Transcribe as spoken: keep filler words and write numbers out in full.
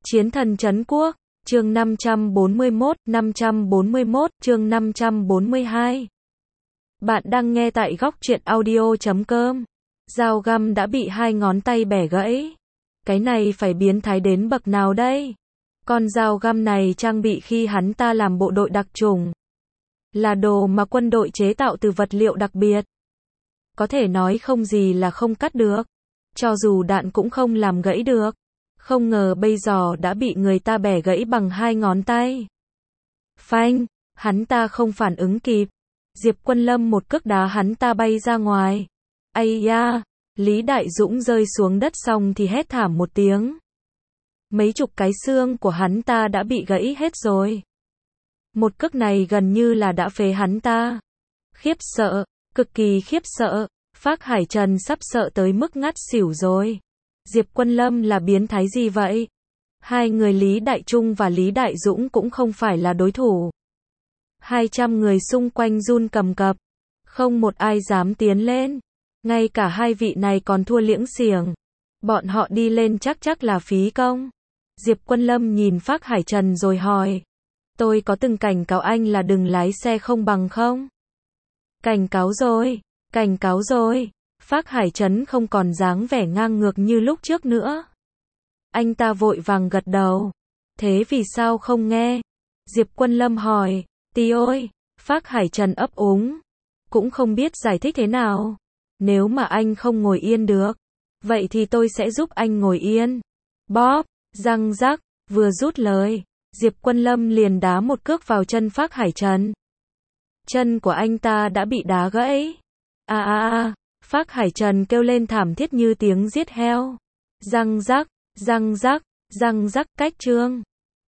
Chiến thần trấn quốc, chương năm trăm bốn mươi mốt, năm trăm bốn mươi mốt, chương năm trăm bốn mươi hai. Bạn đang nghe tại góc truyện audio chấm com. Dao găm đã bị hai ngón tay bẻ gãy. Cái này phải biến thái đến bậc nào đây? Con dao găm này trang bị khi hắn ta làm bộ đội đặc chủng. Là đồ mà quân đội chế tạo từ vật liệu đặc biệt. Có thể nói không gì là không cắt được. Cho dù đạn cũng không làm gãy được. Không ngờ bây giờ đã bị người ta bẻ gãy bằng hai ngón tay. Phanh, hắn ta không phản ứng kịp. Diệp Quân Lâm một cước đá hắn ta bay ra ngoài. Ây da, Lý Đại Dũng rơi xuống đất xong thì hét thảm một tiếng. Mấy chục cái xương của hắn ta đã bị gãy hết rồi. Một cước này gần như là đã phế hắn ta. Khiếp sợ, cực kỳ khiếp sợ, Phác Hải Trần sắp sợ tới mức ngất xỉu rồi. Diệp Quân Lâm là biến thái gì vậy? Hai người Lý Đại Trung và Lý Đại Dũng cũng không phải là đối thủ. Hai trăm người xung quanh run cầm cập. Không một ai dám tiến lên. Ngay cả hai vị này còn thua liễng xiềng. Bọn họ đi lên chắc chắc là phí công. Diệp Quân Lâm nhìn Phác Hải Trần rồi hỏi. Tôi có từng cảnh cáo anh là đừng lái xe không bằng không? Cảnh cáo rồi, cảnh cáo rồi. Phác Hải Trần không còn dáng vẻ ngang ngược như lúc trước nữa. Anh ta vội vàng gật đầu. Thế vì sao không nghe? Diệp Quân Lâm hỏi. Tí ơi, Phác Hải Trần ấp úng. Cũng không biết giải thích thế nào. Nếu mà anh không ngồi yên được, vậy thì tôi sẽ giúp anh ngồi yên. Bóp, răng rắc, vừa rút lời. Diệp Quân Lâm liền đá một cước vào chân Phác Hải Trần. Chân của anh ta đã bị đá gãy. À à à. Phác Hải Trần kêu lên thảm thiết như tiếng giết heo. Răng rắc, răng rắc, răng rắc cách chương.